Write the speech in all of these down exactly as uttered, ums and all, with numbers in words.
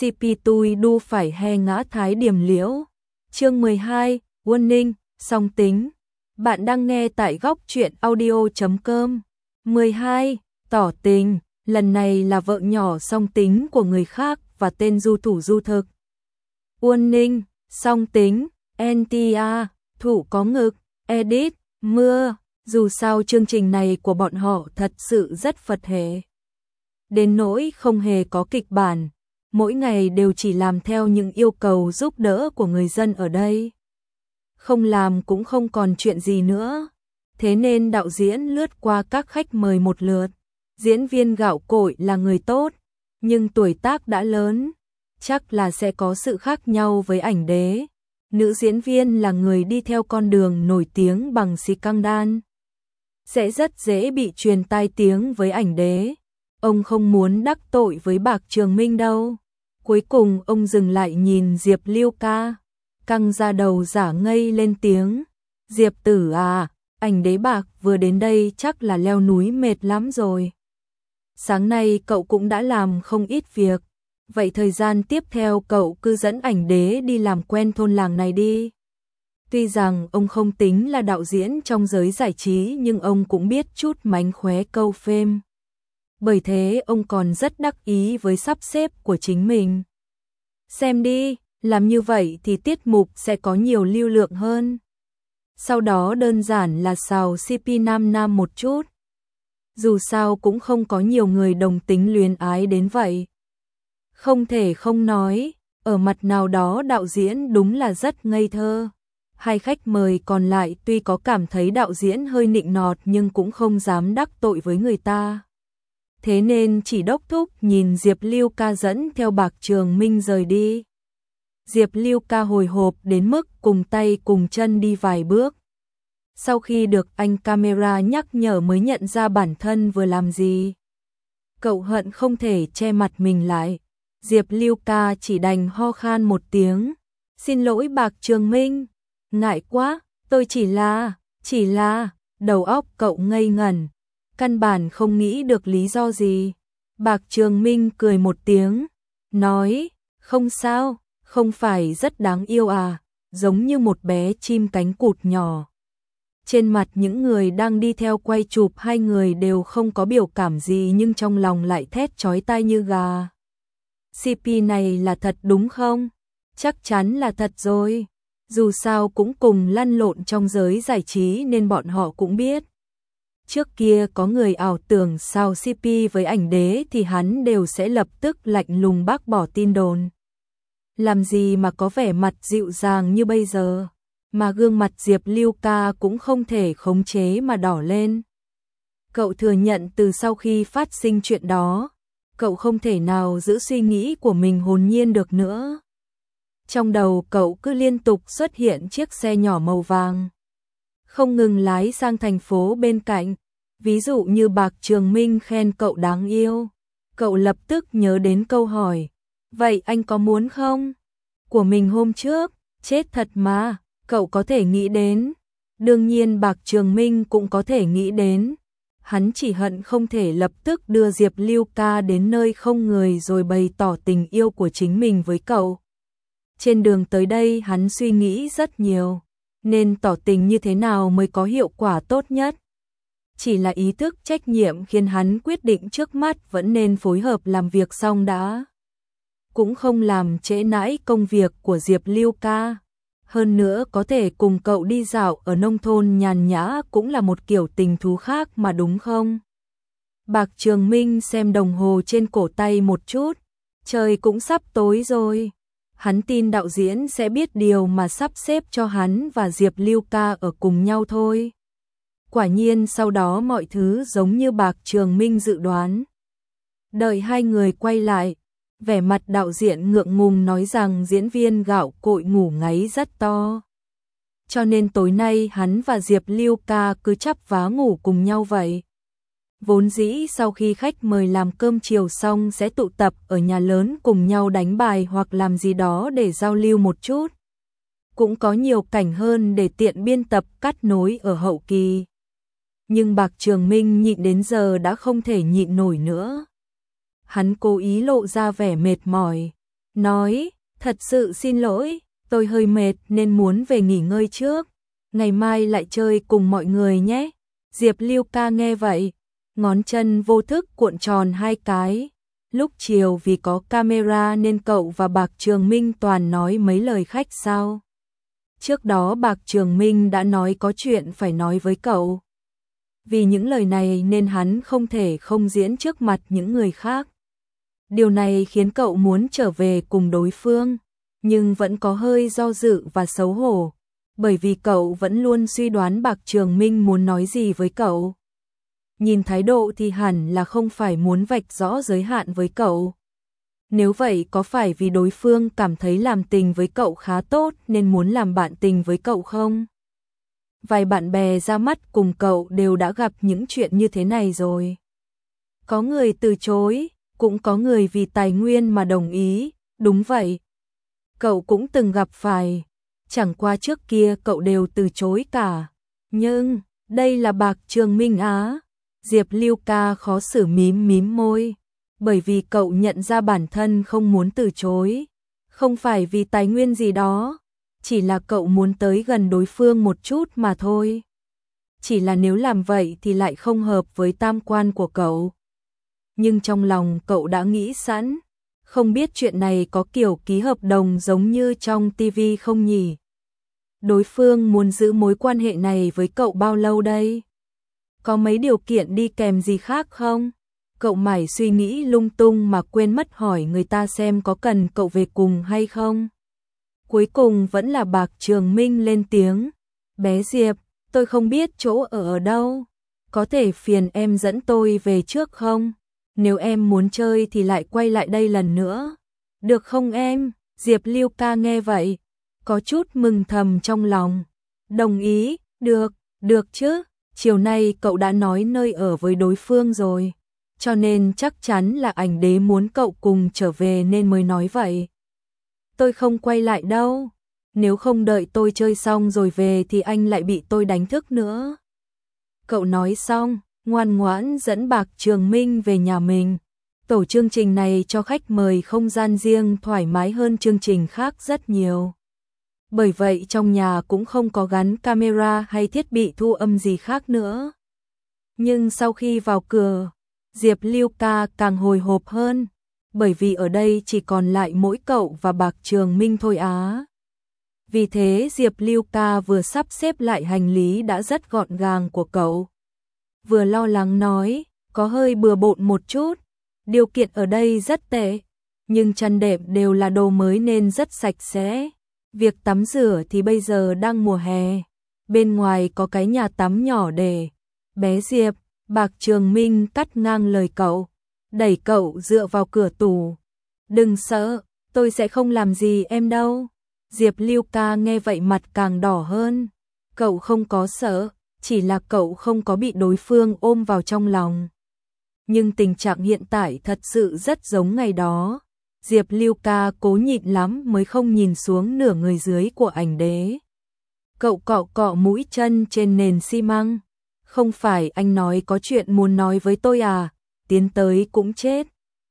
xê pê tui đu phải he ngã thái điểm liễu. Chương mười hai, Warning, song tính. Bạn đang nghe tại góc truyện audio chấm com. mười hai, tỏ tình, lần này là vợ nhỏ song tính của người khác và tên du thủ du thực. Warning, song tính, en tê a, thủ có ngực, edit, mưa. Dù sao chương trình này của bọn họ thật sự rất Phật hệ. Đến nỗi không hề có kịch bản, mỗi ngày đều chỉ làm theo những yêu cầu giúp đỡ của người dân ở đây. Không làm cũng không còn chuyện gì nữa. Thế nên đạo diễn lướt qua các khách mời một lượt. Diễn viên Gạo Cội là người tốt, nhưng tuổi tác đã lớn, chắc là sẽ có sự khác nhau với Ảnh Đế. Nữ diễn viên là người đi theo con đường nổi tiếng bằng scandal, sẽ rất dễ bị truyền tai tiếng với Ảnh Đế. Ông không muốn đắc tội với Bạc Trường Minh đâu. Cuối cùng ông dừng lại nhìn Diệp Lưu Ca, căng ra đầu giả ngây lên tiếng. Diệp tử à, Ảnh Đế Bạc vừa đến đây chắc là leo núi mệt lắm rồi. Sáng nay cậu cũng đã làm không ít việc, vậy thời gian tiếp theo cậu cứ dẫn Ảnh Đế đi làm quen thôn làng này đi. Tuy rằng ông không tính là đạo diễn trong giới giải trí nhưng ông cũng biết chút mánh khóe câu phim. Bởi thế ông còn rất đắc ý với sắp xếp của chính mình. Xem đi, làm như vậy thì tiết mục sẽ có nhiều lưu lượng hơn. Sau đó đơn giản là xào xê pê nam nam một chút. Dù sao cũng không có nhiều người đồng tính luyến ái đến vậy. Không thể không nói, ở mặt nào đó đạo diễn đúng là rất ngây thơ. Hai khách mời còn lại tuy có cảm thấy đạo diễn hơi nịnh nọt nhưng cũng không dám đắc tội với người ta. Thế nên chỉ đốc thúc nhìn Diệp Lưu Ca dẫn theo Bạc Trường Minh rời đi. Diệp Lưu Ca hồi hộp đến mức cùng tay cùng chân đi vài bước. Sau khi được anh camera nhắc nhở mới nhận ra bản thân vừa làm gì. Cậu hận không thể che mặt mình lại. Diệp Lưu Ca chỉ đành ho khan một tiếng. Xin lỗi Bạc Trường Minh, ngại quá, tôi chỉ là, chỉ là, đầu óc cậu ngây ngẩn. Căn bản không nghĩ được lý do gì. Bạc Trường Minh cười một tiếng, nói, không sao, không phải rất đáng yêu à, giống như một bé chim cánh cụt nhỏ. Trên mặt những người đang đi theo quay chụp hai người đều không có biểu cảm gì nhưng trong lòng lại thét chói tai như gà. xê pê này là thật đúng không? Chắc chắn là thật rồi. Dù sao cũng cùng lăn lộn trong giới giải trí nên bọn họ cũng biết. Trước kia có người ảo tưởng sao xê pê với Ảnh Đế thì hắn đều sẽ lập tức lạnh lùng bác bỏ tin đồn. Làm gì mà có vẻ mặt dịu dàng như bây giờ, mà gương mặt Diệp Lưu Ca cũng không thể khống chế mà đỏ lên. Cậu thừa nhận từ sau khi phát sinh chuyện đó, cậu không thể nào giữ suy nghĩ của mình hồn nhiên được nữa. Trong đầu cậu cứ liên tục xuất hiện chiếc xe nhỏ màu vàng, không ngừng lái sang thành phố bên cạnh. Ví dụ như Bạc Trường Minh khen cậu đáng yêu, cậu lập tức nhớ đến câu hỏi, vậy anh có muốn không? Của mình hôm trước, chết thật mà, cậu có thể nghĩ đến. Đương nhiên Bạc Trường Minh cũng có thể nghĩ đến. Hắn chỉ hận không thể lập tức đưa Diệp Lưu Ca đến nơi không người rồi bày tỏ tình yêu của chính mình với cậu. Trên đường tới đây hắn suy nghĩ rất nhiều, nên tỏ tình như thế nào mới có hiệu quả tốt nhất. Chỉ là ý thức trách nhiệm khiến hắn quyết định trước mắt vẫn nên phối hợp làm việc xong đã. Cũng không làm trễ nãi công việc của Diệp Lưu Ca. Hơn nữa có thể cùng cậu đi dạo ở nông thôn nhàn nhã cũng là một kiểu tình thú khác mà đúng không? Bạc Trường Minh xem đồng hồ trên cổ tay một chút. Trời cũng sắp tối rồi. Hắn tin đạo diễn sẽ biết điều mà sắp xếp cho hắn và Diệp Lưu Ca ở cùng nhau thôi. Quả nhiên sau đó mọi thứ giống như Bạc Trường Minh dự đoán. Đợi hai người quay lại, vẻ mặt đạo diễn ngượng ngùng nói rằng diễn viên Gạo Cội ngủ ngáy rất to. Cho nên tối nay hắn và Diệp Lưu Ca cứ chắp vá ngủ cùng nhau vậy. Vốn dĩ sau khi khách mời làm cơm chiều xong sẽ tụ tập ở nhà lớn cùng nhau đánh bài hoặc làm gì đó để giao lưu một chút. Cũng có nhiều cảnh hơn để tiện biên tập cắt nối ở hậu kỳ. Nhưng Bạc Trường Minh nhịn đến giờ đã không thể nhịn nổi nữa. Hắn cố ý lộ ra vẻ mệt mỏi. nói, thật sự xin lỗi, tôi hơi mệt nên muốn về nghỉ ngơi trước, ngày mai lại chơi cùng mọi người nhé. Diệp Lưu Ca nghe vậy, ngón chân vô thức cuộn tròn hai cái. Lúc chiều vì có camera nên cậu và Bạc Trường Minh toàn nói mấy lời khách sáo. Trước đó Bạc Trường Minh đã nói có chuyện phải nói với cậu. Vì những lời này nên hắn không thể không diễn trước mặt những người khác. Điều này khiến cậu muốn trở về cùng đối phương, nhưng vẫn có hơi do dự và xấu hổ, bởi vì cậu vẫn luôn suy đoán Bạc Trường Minh muốn nói gì với cậu. Nhìn thái độ thì hẳn là không phải muốn vạch rõ giới hạn với cậu. Nếu vậy có phải vì đối phương cảm thấy làm tình với cậu khá tốt nên muốn làm bạn tình với cậu không? Vài bạn bè ra mắt cùng cậu đều đã gặp những chuyện như thế này rồi. Có người từ chối, cũng có người vì tài nguyên mà đồng ý, đúng vậy. Cậu cũng từng gặp phải, chẳng qua trước kia cậu đều từ chối cả. Nhưng, đây là Bạc Trường Minh á. Diệp Lưu Ca khó xử mím mím môi, bởi vì cậu nhận ra bản thân không muốn từ chối, không phải vì tài nguyên gì đó, chỉ là cậu muốn tới gần đối phương một chút mà thôi. Chỉ là nếu làm vậy thì lại không hợp với tam quan của cậu. Nhưng trong lòng cậu đã nghĩ sẵn, không biết chuyện này có kiểu ký hợp đồng giống như trong ti vi không nhỉ? Đối phương muốn giữ mối quan hệ này với cậu bao lâu đây? Có mấy điều kiện đi kèm gì khác không? Cậu mải suy nghĩ lung tung mà quên mất hỏi người ta xem có cần cậu về cùng hay không. Cuối cùng vẫn là Bạc Trường Minh lên tiếng. Bé Diệp, tôi không biết chỗ ở ở đâu. Có thể phiền em dẫn tôi về trước không? Nếu em muốn chơi thì lại quay lại đây lần nữa. Được không em? Diệp Lưu Ca nghe vậy, có chút mừng thầm trong lòng. Đồng ý, được, được chứ. Chiều nay cậu đã nói nơi ở với đối phương rồi, cho nên chắc chắn là ảnh đế muốn cậu cùng trở về nên mới nói vậy. Tôi không quay lại đâu, nếu không đợi tôi chơi xong rồi về thì anh lại bị tôi đánh thức nữa. Cậu nói xong, ngoan ngoãn dẫn Bạc Trường Minh về nhà mình. Tổ chương trình này cho khách mời không gian riêng thoải mái hơn chương trình khác rất nhiều. Bởi vậy trong nhà cũng không có gắn camera hay thiết bị thu âm gì khác nữa. Nhưng sau khi vào cửa, Diệp Lưu Ca càng hồi hộp hơn, bởi vì ở đây chỉ còn lại mỗi cậu và Bạc Trường Minh thôi á. Vì thế Diệp Lưu Ca vừa sắp xếp lại hành lý đã rất gọn gàng của cậu. Vừa lo lắng nói, có hơi bừa bộn một chút, điều kiện ở đây rất tệ, nhưng chăn đệm đều là đồ mới nên rất sạch sẽ. Việc tắm rửa thì bây giờ đang mùa hè, bên ngoài có cái nhà tắm nhỏ để. Bé Diệp, Bạc Trường Minh cắt ngang lời cậu, đẩy cậu dựa vào cửa tủ. Đừng sợ, tôi sẽ không làm gì em đâu. Diệp Lưu Ca nghe vậy mặt càng đỏ hơn. Cậu không có sợ, chỉ là cậu không có bị đối phương ôm vào trong lòng. Nhưng tình trạng hiện tại thật sự rất giống ngày đó. Diệp Lưu Ca cố nhịn lắm mới không nhìn xuống nửa người dưới của ảnh đế. Cậu cọ cọ mũi chân trên nền xi măng. Không phải anh nói có chuyện muốn nói với tôi à, tiến tới cũng chết,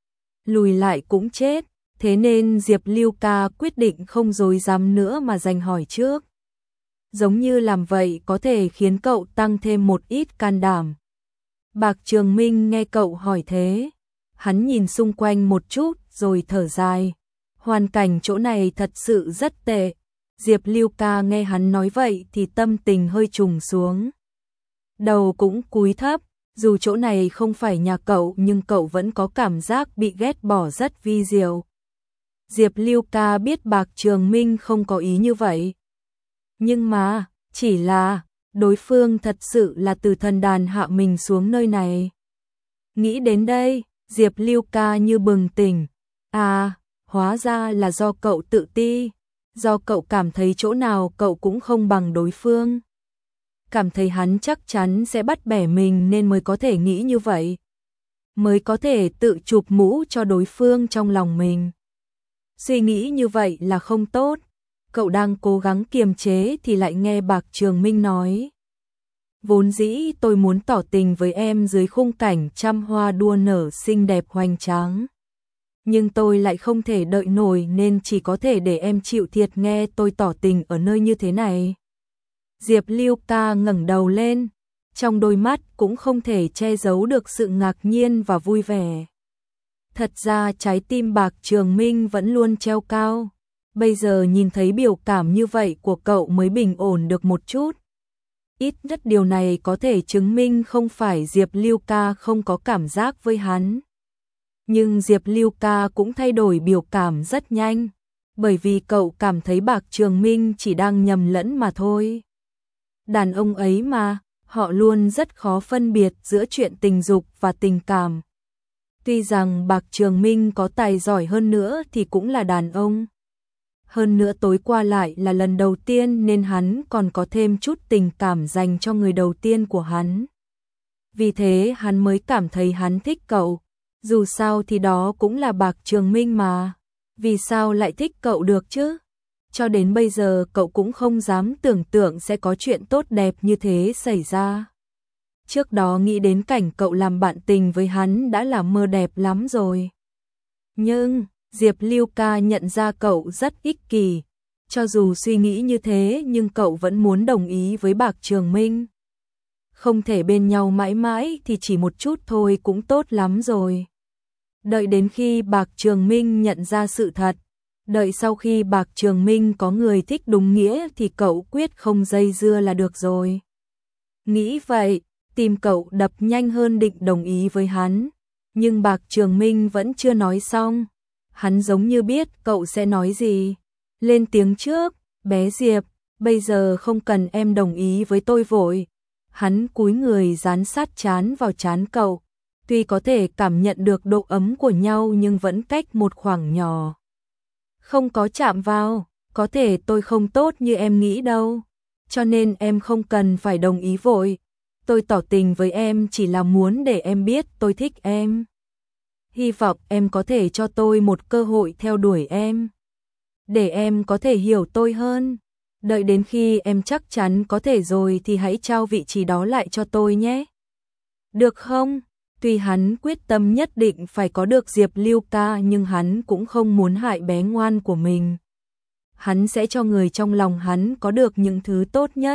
lùi lại cũng chết, thế nên Diệp Lưu Ca quyết định không dối dám nữa mà dành hỏi trước. Giống như làm vậy có thể khiến cậu tăng thêm một ít can đảm. Bạc Trường Minh nghe cậu hỏi thế, hắn nhìn xung quanh một chút rồi thở dài. Hoàn cảnh chỗ này thật sự rất tệ. Diệp Lưu Ca nghe hắn nói vậy thì tâm tình hơi trùng xuống. Đầu cũng cúi thấp, dù chỗ này không phải nhà cậu nhưng cậu vẫn có cảm giác bị ghét bỏ rất vi diệu. Diệp Lưu Ca biết Bạc Trường Minh không có ý như vậy. Nhưng mà, chỉ là, đối phương thật sự là từ thần đàn hạ mình xuống nơi này. Nghĩ đến đây, Diệp Lưu Ca như bừng tỉnh. À, hóa ra là do cậu tự ti, do cậu cảm thấy chỗ nào cậu cũng không bằng đối phương. Cảm thấy hắn chắc chắn sẽ bắt bẻ mình nên mới có thể nghĩ như vậy. Mới có thể tự chụp mũ cho đối phương trong lòng mình. Suy nghĩ như vậy là không tốt. Cậu đang cố gắng kiềm chế thì lại nghe Bạc Trường Minh nói. Vốn dĩ tôi muốn tỏ tình với em dưới khung cảnh trăm hoa đua nở xinh đẹp hoành tráng. nhưng tôi lại không thể đợi nổi nên chỉ có thể để em chịu thiệt nghe tôi tỏ tình ở nơi như thế này. Diệp Lưu Ca ngẩng đầu lên, trong đôi mắt cũng không thể che giấu được sự ngạc nhiên và vui vẻ. Thật ra trái tim Bạc Trường Minh vẫn luôn treo cao, bây giờ nhìn thấy biểu cảm như vậy của cậu mới bình ổn được một chút. Ít nhất điều này có thể chứng minh không phải Diệp Lưu Ca không có cảm giác với hắn. Nhưng Diệp Lưu Ca cũng thay đổi biểu cảm rất nhanh, bởi vì cậu cảm thấy Bạc Trường Minh chỉ đang nhầm lẫn mà thôi. Đàn ông ấy mà, họ luôn rất khó phân biệt giữa chuyện tình dục và tình cảm. Tuy rằng Bạc Trường Minh có tài giỏi hơn nữa thì cũng là đàn ông. Hơn nữa tối qua lại là lần đầu tiên nên hắn còn có thêm chút tình cảm dành cho người đầu tiên của hắn. Vì thế hắn mới cảm thấy hắn thích cậu. Dù sao thì đó cũng là Bạc Trường Minh mà. Vì sao lại thích cậu được chứ? Cho đến bây giờ cậu cũng không dám tưởng tượng sẽ có chuyện tốt đẹp như thế xảy ra. Trước đó nghĩ đến cảnh cậu làm bạn tình với hắn đã là mơ đẹp lắm rồi. Nhưng Diệp Lưu Ca nhận ra cậu rất ích kỷ. Cho dù suy nghĩ như thế nhưng cậu vẫn muốn đồng ý với Bạc Trường Minh. Không thể bên nhau mãi mãi thì chỉ một chút thôi cũng tốt lắm rồi. Đợi đến khi Bạc Trường Minh nhận ra sự thật, đợi sau khi Bạc Trường Minh có người thích đúng nghĩa thì cậu quyết không dây dưa là được rồi. Nghĩ vậy, tim cậu đập nhanh hơn định đồng ý với hắn. Nhưng Bạc Trường Minh vẫn chưa nói xong. Hắn giống như biết cậu sẽ nói gì. Lên tiếng trước, bé Diệp, bây giờ không cần em đồng ý với tôi vội. Hắn cúi người dán sát trán vào trán cậu. Tuy có thể cảm nhận được độ ấm của nhau nhưng vẫn cách một khoảng nhỏ. Không có chạm vào, có thể tôi không tốt như em nghĩ đâu. Cho nên em không cần phải đồng ý vội. Tôi tỏ tình với em chỉ là muốn để em biết tôi thích em. Hy vọng em có thể cho tôi một cơ hội theo đuổi em. Để em có thể hiểu tôi hơn. Đợi đến khi em chắc chắn có thể rồi thì hãy trao vị trí đó lại cho tôi nhé. Được không? Tuy hắn quyết tâm nhất định phải có được Diệp Lưu Ca nhưng hắn cũng không muốn hại bé ngoan của mình. Hắn sẽ cho người trong lòng hắn có được những thứ tốt nhất.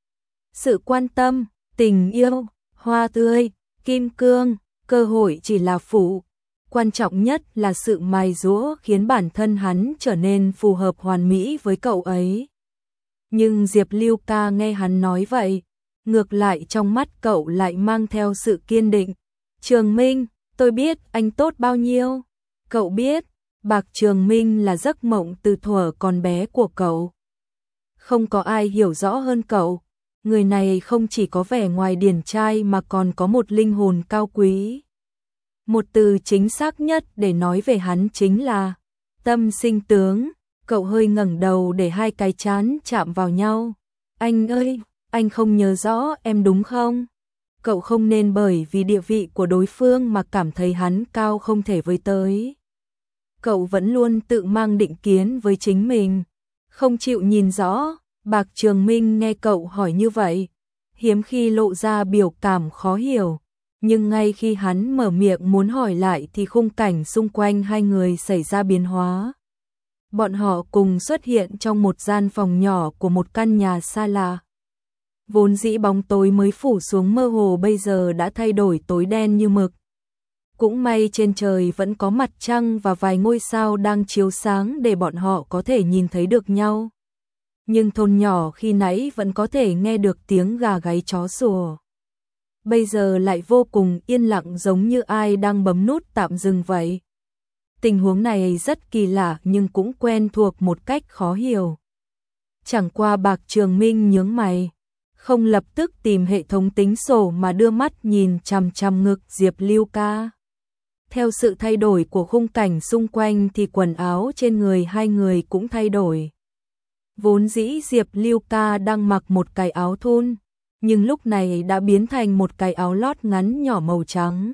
Sự quan tâm, tình yêu, hoa tươi, kim cương, cơ hội chỉ là phụ. Quan trọng nhất là sự mài giũa khiến bản thân hắn trở nên phù hợp hoàn mỹ với cậu ấy. Nhưng Diệp Lưu Ca nghe hắn nói vậy, ngược lại trong mắt cậu lại mang theo sự kiên định. Trường Minh, tôi biết anh tốt bao nhiêu. Cậu biết, Bạc Trường Minh là giấc mộng từ thuở còn bé của cậu. Không có ai hiểu rõ hơn cậu. Người này không chỉ có vẻ ngoài điển trai mà còn có một linh hồn cao quý. Một từ chính xác nhất để nói về hắn chính là tâm sinh tướng. Cậu hơi ngẩng đầu để hai cái trán chạm vào nhau. Anh ơi, anh không nhớ rõ em đúng không? Cậu không nên bởi vì địa vị của đối phương mà cảm thấy hắn cao không thể với tới. Cậu vẫn luôn tự mang định kiến với chính mình, không chịu nhìn rõ. Bạc Trường Minh nghe cậu hỏi như vậy, hiếm khi lộ ra biểu cảm khó hiểu. Nhưng ngay khi hắn mở miệng muốn hỏi lại thì khung cảnh xung quanh hai người xảy ra biến hóa. Bọn họ cùng xuất hiện trong một gian phòng nhỏ của một căn nhà xa lạ. Vốn dĩ bóng tối mới phủ xuống mơ hồ bây giờ đã thay đổi tối đen như mực. Cũng may trên trời vẫn có mặt trăng và vài ngôi sao đang chiếu sáng để bọn họ có thể nhìn thấy được nhau. Nhưng thôn nhỏ khi nãy vẫn có thể nghe được tiếng gà gáy chó sủa. Bây giờ lại vô cùng yên lặng giống như ai đang bấm nút tạm dừng vậy. Tình huống này rất kỳ lạ nhưng cũng quen thuộc một cách khó hiểu. Chẳng qua Bạc Trường Minh nhướng mày, không lập tức tìm hệ thống tính sổ mà đưa mắt nhìn chằm chằm ngực Diệp Lưu Ca. Theo sự thay đổi của khung cảnh xung quanh thì quần áo trên người hai người cũng thay đổi. Vốn dĩ Diệp Lưu Ca đang mặc một cái áo thun, nhưng lúc này đã biến thành một cái áo lót ngắn nhỏ màu trắng.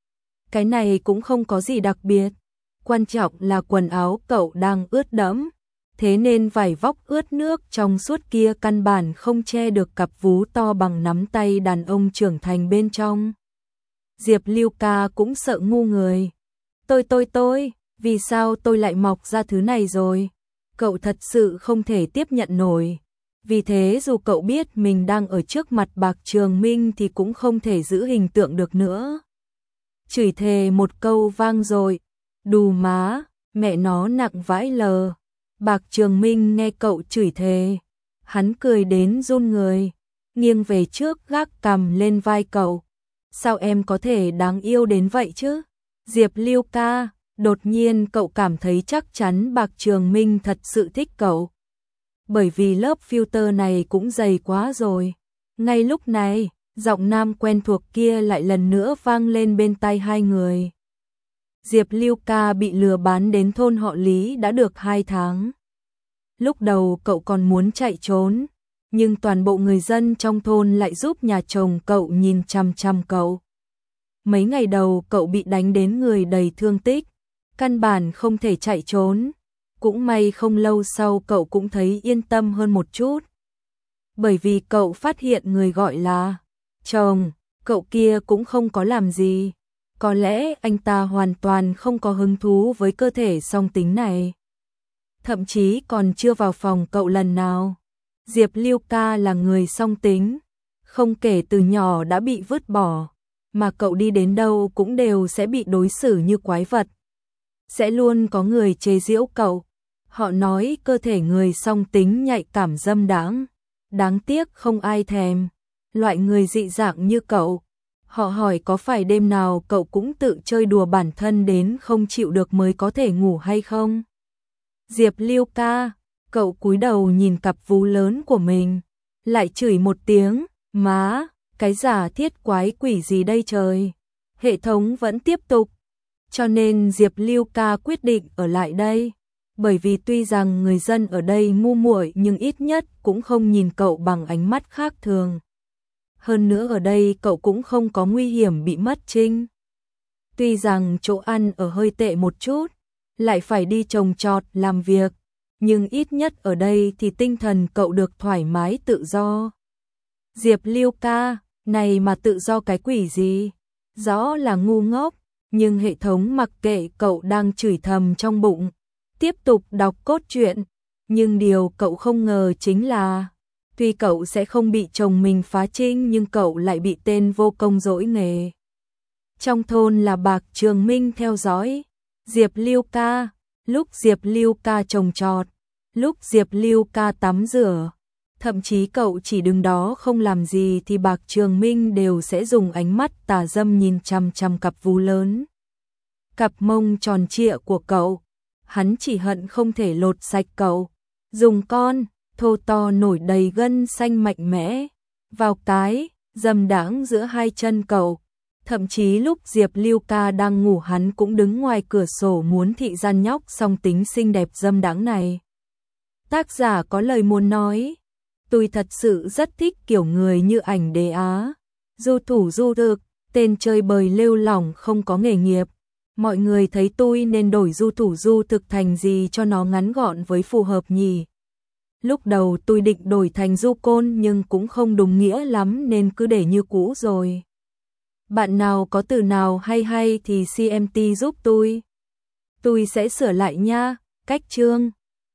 Cái này cũng không có gì đặc biệt, quan trọng là quần áo cậu đang ướt đẫm, thế nên vải vóc ướt nước trong suốt kia căn bản không che được cặp vú to bằng nắm tay đàn ông trưởng thành bên trong. Diệp Lưu Ca cũng sợ ngu người. Tôi tôi tôi, vì sao tôi lại mọc ra thứ này rồi? Cậu thật sự không thể tiếp nhận nổi. Vì thế dù cậu biết mình đang ở trước mặt Bạc Trường Minh thì cũng không thể giữ hình tượng được nữa. Chửi thề một câu vang rồi. Đù má, mẹ nó nặng vãi lờ. Bạc Trường Minh nghe cậu chửi thề. Hắn cười đến run người. Nghiêng về trước gác cằm lên vai cậu. Sao em có thể đáng yêu đến vậy chứ? Diệp Lưu ca, đột nhiên cậu cảm thấy chắc chắn Bạc Trường Minh thật sự thích cậu. Bởi vì lớp filter này cũng dày quá rồi. Ngay lúc này, giọng nam quen thuộc kia lại lần nữa vang lên bên tai hai người. Diệp Lưu ca bị lừa bán đến thôn họ Lý đã được hai tháng. Lúc đầu cậu còn muốn chạy trốn, nhưng toàn bộ người dân trong thôn lại giúp nhà chồng cậu nhìn chằm chằm cậu. Mấy ngày đầu cậu bị đánh đến người đầy thương tích, căn bản không thể chạy trốn. Cũng may không lâu sau cậu cũng thấy yên tâm hơn một chút. Bởi vì cậu phát hiện người gọi là chồng, cậu kia cũng không có làm gì. Có lẽ anh ta hoàn toàn không có hứng thú với cơ thể song tính này. Thậm chí còn chưa vào phòng cậu lần nào. Diệp Lưu ca là người song tính, không kể từ nhỏ đã bị vứt bỏ, mà cậu đi đến đâu cũng đều sẽ bị đối xử như quái vật. Sẽ luôn có người chế giễu cậu. Họ nói cơ thể người song tính nhạy cảm dâm đãng, đáng tiếc không ai thèm. Loại người dị dạng như cậu. Họ hỏi có phải đêm nào cậu cũng tự chơi đùa bản thân đến không chịu được mới có thể ngủ hay không? Diệp Lưu ca, cậu cúi đầu nhìn cặp vú lớn của mình, lại chửi một tiếng, má, cái giả thiết quái quỷ gì đây trời. Hệ thống vẫn tiếp tục, cho nên Diệp Lưu ca quyết định ở lại đây. Bởi vì tuy rằng người dân ở đây ngu muội nhưng ít nhất cũng không nhìn cậu bằng ánh mắt khác thường. Hơn nữa ở đây cậu cũng không có nguy hiểm bị mất trinh. Tuy rằng chỗ ăn ở hơi tệ một chút, lại phải đi trồng trọt làm việc, nhưng ít nhất ở đây thì tinh thần cậu được thoải mái tự do. Diệp Lưu ca, này mà tự do cái quỷ gì? Rõ là ngu ngốc, nhưng hệ thống mặc kệ cậu đang chửi thầm trong bụng, tiếp tục đọc cốt truyện. Nhưng điều cậu không ngờ chính là, tuy cậu sẽ không bị chồng mình phá trinh nhưng cậu lại bị tên vô công dỗi nghề. Trong thôn là Bạc Trường Minh theo dõi. Diệp Lưu ca, lúc Diệp Lưu ca trồng trọt, lúc Diệp Lưu ca tắm rửa, thậm chí cậu chỉ đứng đó không làm gì thì Bạc Trường Minh đều sẽ dùng ánh mắt tà dâm nhìn chằm chằm cặp vú lớn. Cặp mông tròn trịa của cậu, hắn chỉ hận không thể lột sạch cậu, dùng con, thô to nổi đầy gân xanh mạnh mẽ, vào cái, dâm đãng giữa hai chân cậu. Thậm chí lúc Diệp Lưu ca đang ngủ hắn cũng đứng ngoài cửa sổ muốn thị gian nhóc song tính xinh đẹp dâm đãng này. Tác giả có lời muốn nói, tôi thật sự rất thích kiểu người như ảnh đế Á. Du thủ du thực, tên chơi bời lêu lỏng không có nghề nghiệp. Mọi người thấy tôi nên đổi du thủ du thực thành gì cho nó ngắn gọn với phù hợp nhỉ. Lúc đầu tôi định đổi thành du côn nhưng cũng không đúng nghĩa lắm nên cứ để như cũ rồi. Bạn nào có từ nào hay hay thì xê em tê giúp tôi. Tôi sẽ sửa lại nha. Cách chương